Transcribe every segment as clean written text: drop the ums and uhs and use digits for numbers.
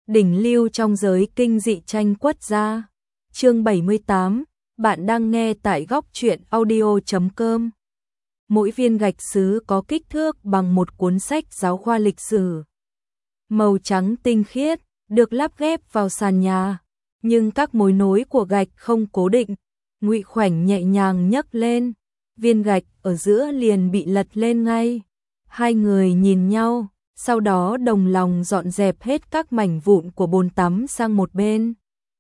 đỉnh lưu trong giới kinh dị tranh quất gia. Chương 78, bạn đang nghe tại góc truyện audio.com. Mỗi viên gạch sứ có kích thước bằng một cuốn sách giáo khoa lịch sử. Màu trắng tinh khiết, được lắp ghép vào sàn nhà, nhưng các mối nối của gạch không cố định. Ngụy Khoảnh nhẹ nhàng nhấc lên, viên gạch ở giữa liền bị lật lên ngay. Hai người nhìn nhau, sau đó đồng lòng dọn dẹp hết các mảnh vụn của bồn tắm sang một bên,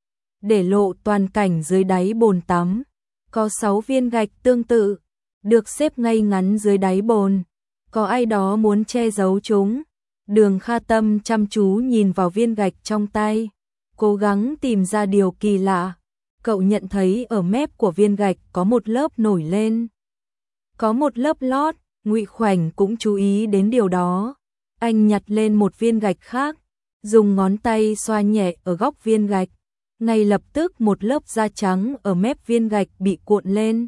để lộ toàn cảnh dưới đáy bồn tắm. Có 6 viên gạch tương tự, được xếp ngay ngắn dưới đáy bồn. Có ai đó muốn che giấu chúng? Đường Kha Tâm chăm chú nhìn vào viên gạch trong tay, cố gắng tìm ra điều kỳ lạ. Cậu nhận thấy ở mép của viên gạch có một lớp nổi lên. Có một lớp lót, Ngụy Khoảnh cũng chú ý đến điều đó. Anh nhặt lên một viên gạch khác, dùng ngón tay xoa nhẹ ở góc viên gạch. Ngay lập tức một lớp da trắng ở mép viên gạch bị cuộn lên.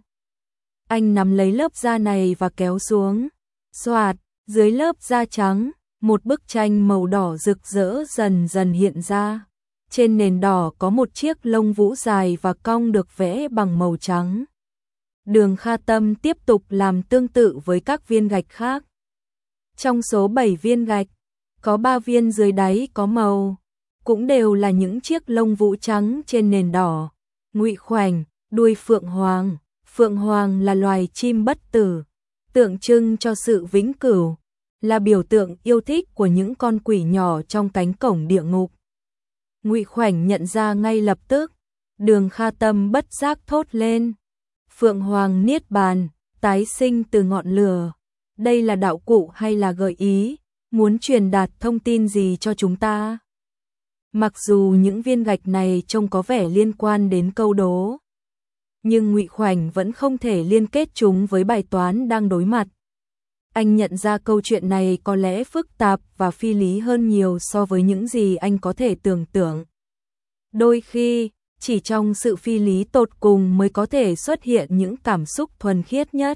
Anh nắm lấy lớp da này và kéo xuống. Xoạt, dưới lớp da trắng, một bức tranh màu đỏ rực rỡ dần dần hiện ra. Trên nền đỏ có một chiếc lông vũ dài và cong được vẽ bằng màu trắng. Đường Kha Tâm tiếp tục làm tương tự với các viên gạch khác. Trong số 7 viên gạch, có 3 viên dưới đáy có màu, cũng đều là những chiếc lông vũ trắng trên nền đỏ. Ngụy Khoảnh, đuôi phượng hoàng. Phượng hoàng là loài chim bất tử, tượng trưng cho sự vĩnh cửu, là biểu tượng yêu thích của những con quỷ nhỏ trong cánh cổng địa ngục. Ngụy Khoảnh nhận ra ngay lập tức. Đường Kha Tâm bất giác thốt lên. Phượng hoàng niết bàn, tái sinh từ ngọn lửa. Đây là đạo cụ hay là gợi ý, muốn truyền đạt thông tin gì cho chúng ta? Mặc dù những viên gạch này trông có vẻ liên quan đến câu đố, nhưng Ngụy Khoảnh vẫn không thể liên kết chúng với bài toán đang đối mặt. Anh nhận ra câu chuyện này có lẽ phức tạp và phi lý hơn nhiều so với những gì anh có thể tưởng tượng. Đôi khi, chỉ trong sự phi lý tột cùng mới có thể xuất hiện những cảm xúc thuần khiết nhất.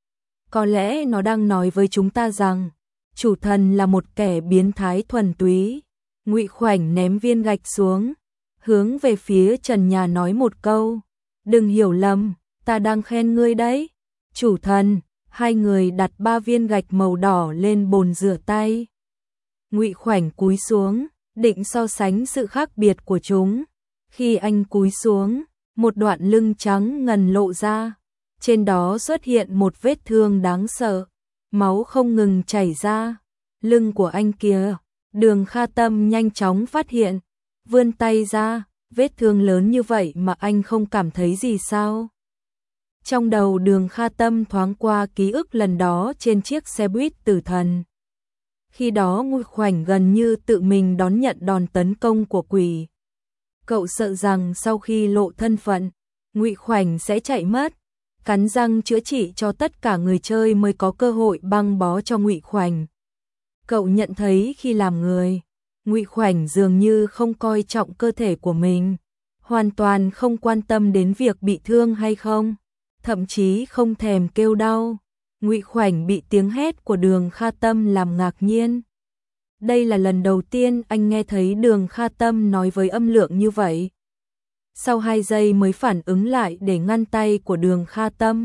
Có lẽ nó đang nói với chúng ta rằng, chủ thần là một kẻ biến thái thuần túy. Ngụy Khoảnh ném viên gạch xuống, hướng về phía trần nhà nói một câu. Đừng hiểu lầm, ta đang khen ngươi đấy. Chủ thần. Hai người đặt 3 viên gạch màu đỏ lên bồn rửa tay. Ngụy Khoảnh cúi xuống, định so sánh sự khác biệt của chúng. Khi anh cúi xuống, một đoạn lưng trắng ngần lộ ra. Trên đó xuất hiện một vết thương đáng sợ. Máu không ngừng chảy ra. Lưng của anh kìa. Đường Kha Tâm nhanh chóng phát hiện. Vươn tay ra, vết thương lớn như vậy mà anh không cảm thấy gì sao? Trong đầu Đường Kha Tâm thoáng qua ký ức lần đó trên chiếc xe buýt tử thần. Khi đó Ngụy Khoảnh gần như tự mình đón nhận đòn tấn công của quỷ. Cậu sợ rằng sau khi lộ thân phận, Ngụy Khoảnh sẽ chạy mất, cắn răng chữa trị cho tất cả người chơi mới có cơ hội băng bó cho Ngụy Khoảnh. Cậu nhận thấy khi làm người, Ngụy Khoảnh dường như không coi trọng cơ thể của mình, hoàn toàn không quan tâm đến việc bị thương hay không, thậm chí không thèm kêu đau. Ngụy Khoảnh bị tiếng hét của Đường Kha Tâm làm ngạc nhiên. Đây là lần đầu tiên anh nghe thấy Đường Kha Tâm nói với âm lượng như vậy. Sau 2 giây mới phản ứng lại để ngăn tay của Đường Kha Tâm.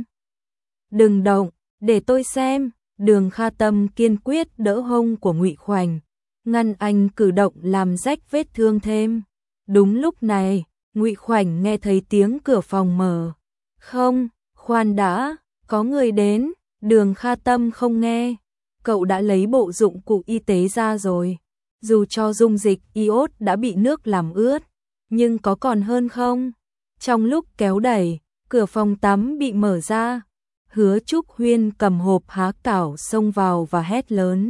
Đừng động, để tôi xem. Đường Kha Tâm kiên quyết đỡ hông của Ngụy Khoảnh, ngăn anh cử động làm rách vết thương thêm. Đúng lúc này, Ngụy Khoảnh nghe thấy tiếng cửa phòng mở. Không, khoan đã, có người đến. Đường Kha Tâm không nghe. Cậu đã lấy bộ dụng cụ y tế ra rồi. Dù cho dung dịch iốt đã bị nước làm ướt, nhưng có còn hơn không? Trong lúc kéo đẩy, cửa phòng tắm bị mở ra. Hứa Trúc Huyên cầm hộp há cảo xông vào và hét lớn.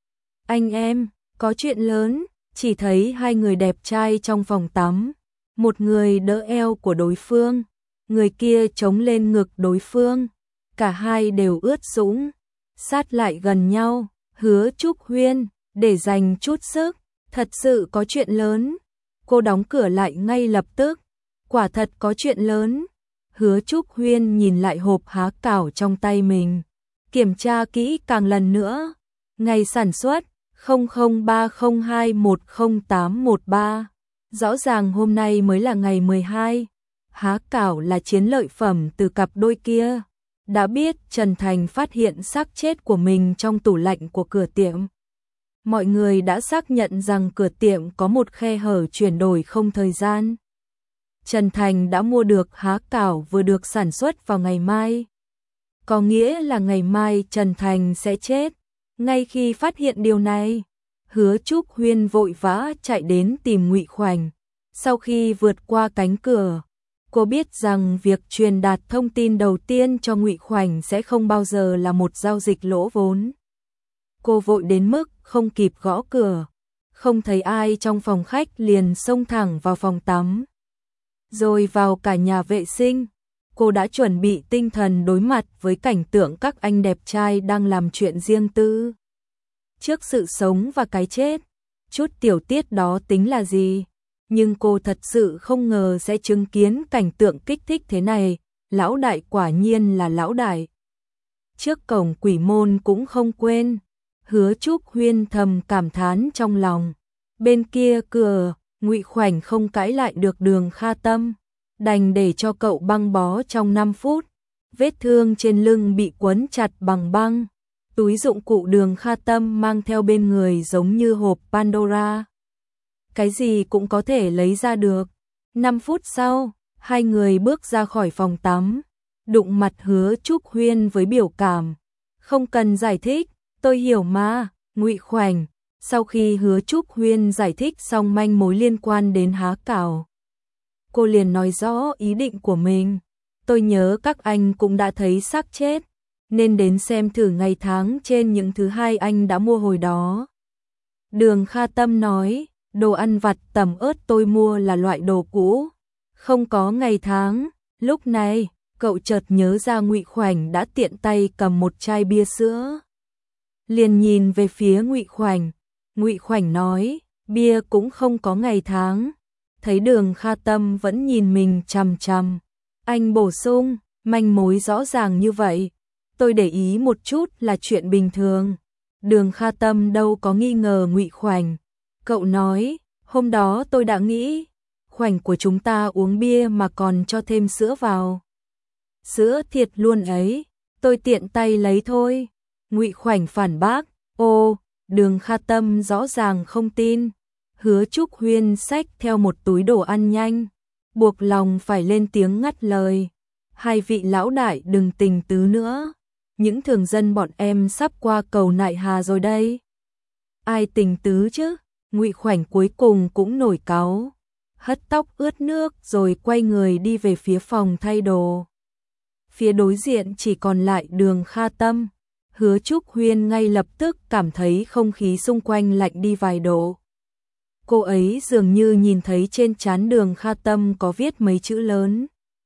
Anh em, có chuyện lớn. Chỉ thấy 2 người đẹp trai trong phòng tắm. Một người đỡ eo của đối phương, người kia chống lên ngực đối phương. Cả hai đều ướt sũng, sát lại gần nhau. Hứa Trúc Huyên, để dành chút sức, thật sự có chuyện lớn. Cô đóng cửa lại ngay lập tức. Quả thật có chuyện lớn. Hứa Trúc Huyên nhìn lại hộp há cảo trong tay mình, kiểm tra kỹ càng lần nữa. Ngày sản xuất, 0030210813. Rõ ràng hôm nay mới là ngày 12. Há cảo là chiến lợi phẩm từ cặp đôi kia. Đã biết Trần Thành phát hiện xác chết của mình trong tủ lạnh của cửa tiệm. Mọi người đã xác nhận rằng cửa tiệm có một khe hở chuyển đổi không thời gian. Trần Thành đã mua được há cảo vừa được sản xuất vào ngày mai. Có nghĩa là ngày mai Trần Thành sẽ chết. Ngay khi phát hiện điều này, Hứa Trúc Huyên vội vã chạy đến tìm Ngụy Khoảnh. Sau khi vượt qua cánh cửa, cô biết rằng việc truyền đạt thông tin đầu tiên cho Ngụy Khoảnh sẽ không bao giờ là một giao dịch lỗ vốn. Cô vội đến mức không kịp gõ cửa, không thấy ai trong phòng khách liền xông thẳng vào phòng tắm. Rồi vào cả nhà vệ sinh, cô đã chuẩn bị tinh thần đối mặt với cảnh tượng các anh đẹp trai đang làm chuyện riêng tư. Trước sự sống và cái chết, chút tiểu tiết đó tính là gì? Nhưng cô thật sự không ngờ sẽ chứng kiến cảnh tượng kích thích thế này. Lão đại quả nhiên là lão đại. Trước cổng quỷ môn cũng không quên. Hứa Trúc Huyên thầm cảm thán trong lòng. Bên kia cửa, Ngụy Khoảnh không cãi lại được Đường Kha Tâm, đành để cho cậu băng bó trong 5 phút. Vết thương trên lưng bị quấn chặt bằng băng. Túi dụng cụ Đường Kha Tâm mang theo bên người giống như hộp Pandora. Cái gì cũng có thể lấy ra được. 5 phút sau, hai người bước ra khỏi phòng tắm, đụng mặt Hứa Trúc Huyên với biểu cảm. Không cần giải thích, tôi hiểu mà, Ngụy Khoảnh. Sau khi Hứa Trúc Huyên giải thích xong manh mối liên quan đến há cảo, cô liền nói rõ ý định của mình. Tôi nhớ các anh cũng đã thấy xác chết, nên đến xem thử ngày tháng trên những thứ hai anh đã mua hồi đó. Đường Kha Tâm nói, đồ ăn vặt tẩm ớt tôi mua là loại đồ cũ, không có ngày tháng. Lúc này, cậu chợt nhớ ra Ngụy Khoảnh đã tiện tay cầm một chai bia sữa. Liền nhìn về phía Ngụy Khoảnh. Ngụy Khoảnh nói, bia cũng không có ngày tháng. Thấy Đường Kha Tâm vẫn nhìn mình chằm chằm, anh bổ sung, manh mối rõ ràng như vậy, tôi để ý một chút là chuyện bình thường. Đường Kha Tâm đâu có nghi ngờ Ngụy Khoảnh. Cậu nói, hôm đó tôi đã nghĩ, Khoảnh của chúng ta uống bia mà còn cho thêm sữa vào. Sữa thiệt luôn ấy, tôi tiện tay lấy thôi. Ngụy Khoảnh phản bác, ô, Đường Kha Tâm rõ ràng không tin. Hứa Trúc Huyên xách theo một túi đồ ăn nhanh, buộc lòng phải lên tiếng ngắt lời. Hai vị lão đại đừng tình tứ nữa, những thường dân bọn em sắp qua cầu Nại Hà rồi đây. Ai tình tứ chứ? Ngụy Khoảnh cuối cùng cũng nổi cáu, hất tóc ướt nước rồi quay người đi về phía phòng thay đồ. Phía đối diện chỉ còn lại Đường Kha Tâm. Hứa Trúc Huyên ngay lập tức cảm thấy không khí xung quanh lạnh đi vài độ. Cô ấy dường như nhìn thấy trên trán Đường Kha Tâm có viết mấy chữ lớn.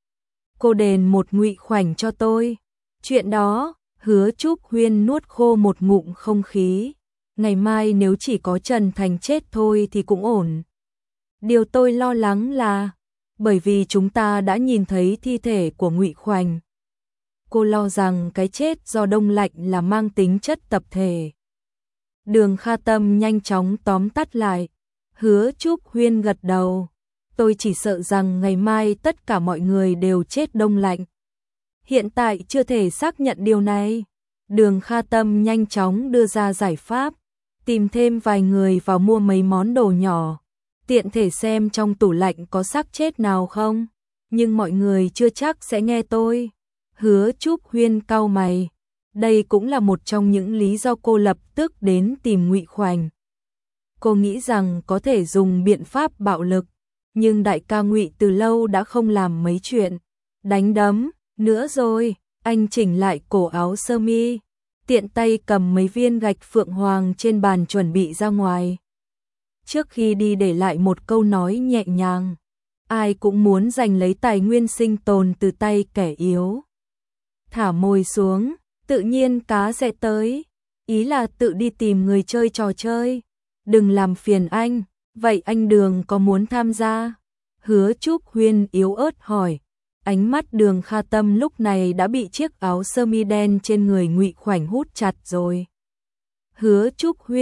Cô đền một Ngụy Khoảnh cho tôi. Chuyện đó, Hứa Trúc Huyên nuốt khô một ngụm không khí. Ngày mai nếu chỉ có Trần Thành chết thôi thì cũng ổn. Điều tôi lo lắng là, bởi vì chúng ta đã nhìn thấy thi thể của Ngụy Khoảnh. Cô lo rằng cái chết do đông lạnh là mang tính chất tập thể. Đường Kha Tâm nhanh chóng tóm tắt lại. Hứa Trúc Huyên gật đầu. Tôi chỉ sợ rằng ngày mai tất cả mọi người đều chết đông lạnh. Hiện tại chưa thể xác nhận điều này. Đường Kha Tâm nhanh chóng đưa ra giải pháp. Tìm thêm vài người vào mua mấy món đồ nhỏ. Tiện thể xem trong tủ lạnh có xác chết nào không. Nhưng mọi người chưa chắc sẽ nghe tôi. Hứa Trúc Huyên cau mày. Đây cũng là một trong những lý do cô lập tức đến tìm Ngụy Khoảnh. Cô nghĩ rằng có thể dùng biện pháp bạo lực, nhưng đại ca Ngụy từ lâu đã không làm mấy chuyện đánh đấm nữa rồi. Anh chỉnh lại cổ áo sơ mi, tiện tay cầm mấy viên gạch phượng hoàng trên bàn chuẩn bị ra ngoài. Trước khi đi để lại một câu nói nhẹ nhàng, ai cũng muốn giành lấy tài nguyên sinh tồn từ tay kẻ yếu. Thả mồi xuống, tự nhiên cá sẽ tới. Ý là tự đi tìm người chơi trò chơi. Đừng làm phiền anh, vậy anh Đường có muốn tham gia? Hứa Trúc Huyên yếu ớt hỏi. Ánh mắt Đường Kha Tâm lúc này đã bị chiếc áo sơ mi đen trên người Ngụy Khoảnh hút chặt rồi. Hứa Trúc Huyên,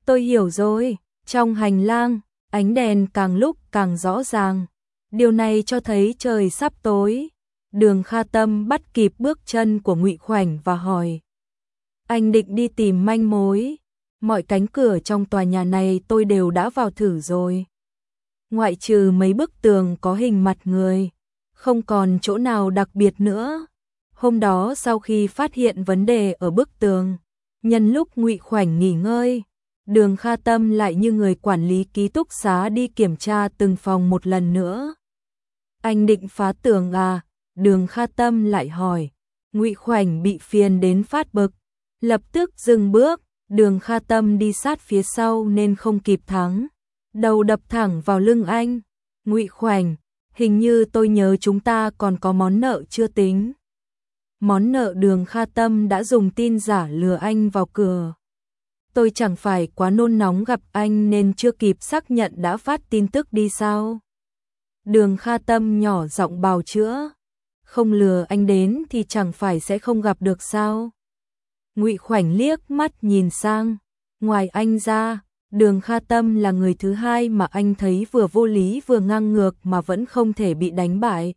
Tôi hiểu rồi. Trong hành lang, ánh đèn càng lúc càng rõ ràng. Điều này cho thấy trời sắp tối. Đường Kha Tâm bắt kịp bước chân của Ngụy Khoảnh và hỏi: anh định đi tìm manh mối? Mọi cánh cửa trong tòa nhà này tôi đều đã vào thử rồi. Ngoại trừ mấy bức tường có hình mặt người, không còn chỗ nào đặc biệt nữa. Hôm đó sau khi phát hiện vấn đề ở bức tường, nhân lúc Ngụy Khoảnh nghỉ ngơi, Đường Kha Tâm lại như người quản lý ký túc xá đi kiểm tra từng phòng một lần nữa. Anh định phá tường à? Đường Kha Tâm lại hỏi. Ngụy Khoảnh bị phiền đến phát bực, lập tức dừng bước. Đường Kha Tâm đi sát phía sau nên không kịp thắng, đầu đập thẳng vào lưng anh. Ngụy Khoảnh, hình như tôi nhớ chúng ta còn có món nợ chưa tính. Món nợ? Đường Kha Tâm đã dùng tin giả lừa anh vào cửa. Tôi chẳng phải quá nôn nóng gặp anh nên chưa kịp xác nhận đã phát tin tức đi sao? Đường Kha Tâm nhỏ giọng bào chữa. Không lừa anh đến thì chẳng phải sẽ không gặp được sao? Ngụy Khoảnh liếc mắt nhìn sang. Ngoài anh ra, Đường Kha Tâm là người thứ hai mà anh thấy vừa vô lý vừa ngang ngược mà vẫn không thể bị đánh bại.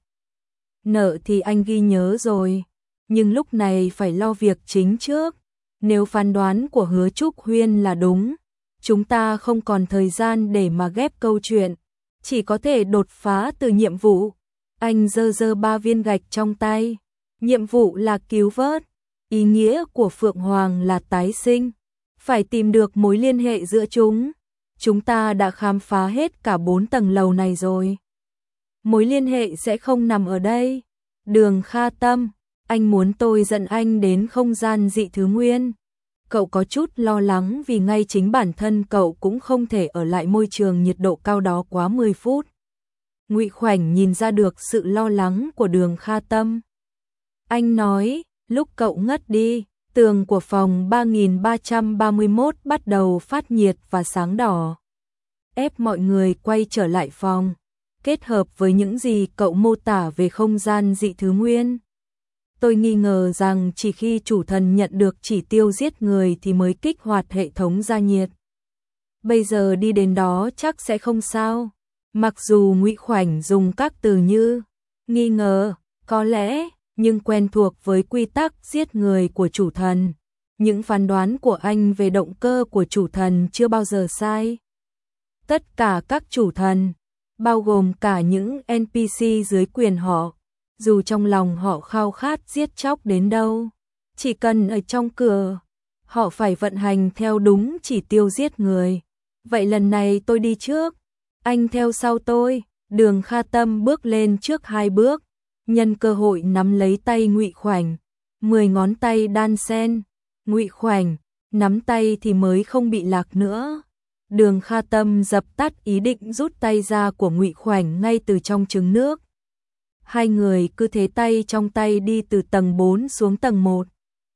Nợ thì anh ghi nhớ rồi, nhưng lúc này phải lo việc chính trước. Nếu phán đoán của Hứa Trúc Huyên là đúng, chúng ta không còn thời gian để mà ghép câu chuyện, chỉ có thể đột phá từ nhiệm vụ. Anh giơ 3 viên gạch trong tay. Nhiệm vụ là cứu vớt, ý nghĩa của Phượng Hoàng là tái sinh, phải tìm được mối liên hệ giữa chúng. Chúng ta đã khám phá hết cả 4 tầng lầu này rồi. Mối liên hệ sẽ không nằm ở đây. Đường Kha Tâm, anh muốn tôi dẫn anh đến không gian dị thứ nguyên. Cậu có chút lo lắng vì ngay chính bản thân cậu cũng không thể ở lại môi trường nhiệt độ cao đó quá 10 phút. Ngụy Khoảnh nhìn ra được sự lo lắng của Đường Kha Tâm. Anh nói, lúc cậu ngất đi, tường của phòng 3331 bắt đầu phát nhiệt và sáng đỏ, ép mọi người quay trở lại phòng. Kết hợp với những gì cậu mô tả về không gian dị thứ nguyên, tôi nghi ngờ rằng chỉ khi chủ thần nhận được chỉ tiêu giết người thì mới kích hoạt hệ thống gia nhiệt. Bây giờ đi đến đó chắc sẽ không sao. Mặc dù Ngụy Khoảnh dùng các từ như nghi ngờ, có lẽ, nhưng quen thuộc với quy tắc giết người của chủ thần, những phán đoán của anh về động cơ của chủ thần chưa bao giờ sai. Tất cả các chủ thần, bao gồm cả những NPC dưới quyền họ, dù trong lòng họ khao khát giết chóc đến đâu, chỉ cần ở trong cửa, họ phải vận hành theo đúng chỉ tiêu giết người. Vậy lần này tôi đi trước, anh theo sau tôi. Đường Kha Tâm bước lên trước 2 bước, nhân cơ hội nắm lấy tay Ngụy Khoảnh, 10 ngón tay đan xen. Ngụy Khoảnh, nắm tay thì mới không bị lạc nữa. Đường Kha Tâm dập tắt ý định rút tay ra của Ngụy Khoảnh ngay từ trong trứng nước. Hai người cứ thế tay trong tay đi từ tầng 4 xuống tầng 1.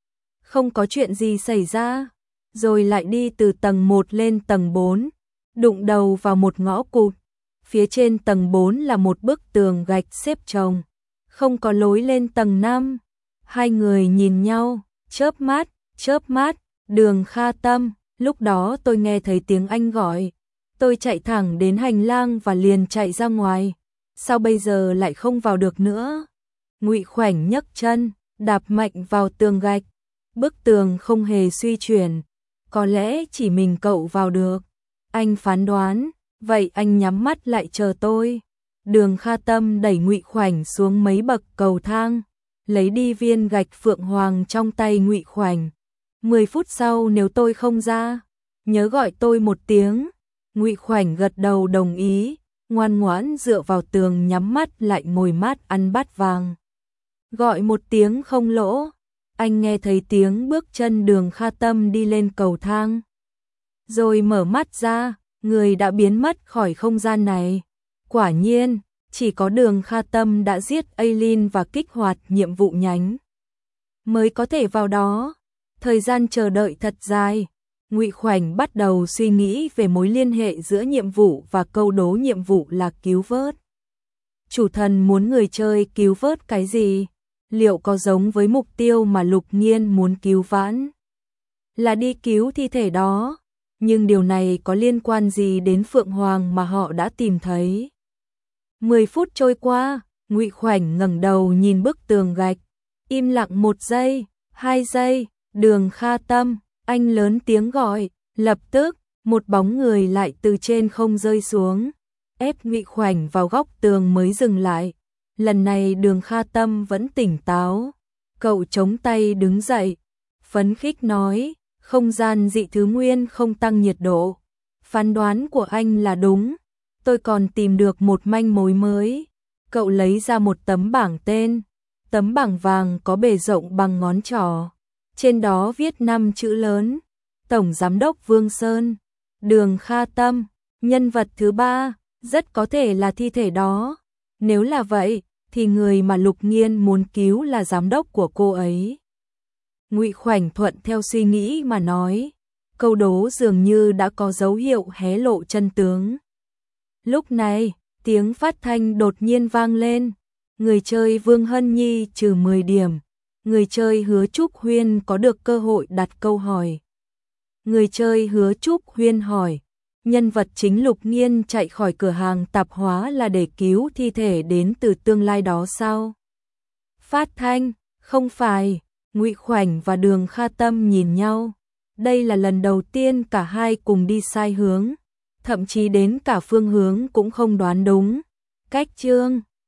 Không có chuyện gì xảy ra, rồi lại đi từ tầng 1 lên tầng 4, đụng đầu vào một ngõ cụt. Phía trên tầng 4 là một bức tường gạch xếp chồng, không có lối lên tầng 5. Hai người nhìn nhau, chớp mắt. Đường Kha Tâm, lúc đó tôi nghe thấy tiếng anh gọi. Tôi chạy thẳng đến hành lang và liền chạy ra ngoài. Sao bây giờ lại không vào được nữa? Ngụy Khoảnh nhấc chân, đạp mạnh vào tường gạch. Bức tường không hề suy chuyển. Có lẽ chỉ mình cậu vào được. Anh phán đoán, vậy anh nhắm mắt lại chờ tôi. Đường Kha Tâm đẩy Ngụy Khoảnh xuống mấy bậc cầu thang, lấy đi viên gạch Phượng Hoàng trong tay Ngụy Khoảnh. 10 phút sau nếu tôi không ra, nhớ gọi tôi một tiếng. Ngụy Khoảnh gật đầu đồng ý, ngoan ngoãn dựa vào tường nhắm mắt lại ngồi mát ăn bát vàng. Gọi một tiếng không lỗ, anh nghe thấy tiếng bước chân Đường Kha Tâm đi lên cầu thang. Rồi mở mắt ra, người đã biến mất khỏi không gian này. Quả nhiên, chỉ có Đường Kha Tâm đã giết Aileen và kích hoạt nhiệm vụ nhánh mới có thể vào đó. Thời gian chờ đợi thật dài. Ngụy Khoảnh bắt đầu suy nghĩ về mối liên hệ giữa nhiệm vụ và câu đố nhiệm vụ là cứu vớt. Chủ thần muốn người chơi cứu vớt cái gì? Liệu có giống với mục tiêu mà Lục Nhiên muốn cứu vãn? Là đi cứu thi thể đó. nhưng điều này có liên quan gì đến Phượng Hoàng mà họ đã tìm thấy? 10 phút trôi qua, Ngụy Khoảnh ngẩng đầu nhìn bức tường gạch, im lặng 1 giây, 2 giây, Đường Kha Tâm, anh lớn tiếng gọi, lập tức, một bóng người lại từ trên không rơi xuống, ép Ngụy Khoảnh vào góc tường mới dừng lại. Lần này Đường Kha Tâm vẫn tỉnh táo, cậu chống tay đứng dậy, phấn khích nói, không gian dị thứ nguyên không tăng nhiệt độ. Phán đoán của anh là đúng, tôi còn tìm được một manh mối mới. Cậu lấy ra một tấm bảng tên, tấm bảng vàng có bề rộng bằng ngón trỏ, trên đó viết 5 chữ lớn, Tổng Giám đốc Vương Sơn, Đường Kha Tâm, nhân vật thứ 3, rất có thể là thi thể đó. Nếu là vậy, thì người mà Lục Nghiên muốn cứu là giám đốc của cô ấy. Ngụy Khoảnh thuận theo suy nghĩ mà nói, câu đố dường như đã có dấu hiệu hé lộ chân tướng. Lúc này, tiếng phát thanh đột nhiên vang lên, người chơi Vương Hân Nhi trừ 10 điểm, người chơi Hứa Trúc Huyên có được cơ hội đặt câu hỏi. Người chơi Hứa Trúc Huyên hỏi, nhân vật chính Lục Nghiên chạy khỏi cửa hàng tạp hóa là để cứu thi thể đến từ tương lai đó sao? Phát thanh, không phải. Ngụy Khoảnh và Đường Kha Tâm nhìn nhau. Đây là lần đầu tiên cả hai cùng đi sai hướng, thậm chí đến cả phương hướng cũng không đoán đúng. Cách chương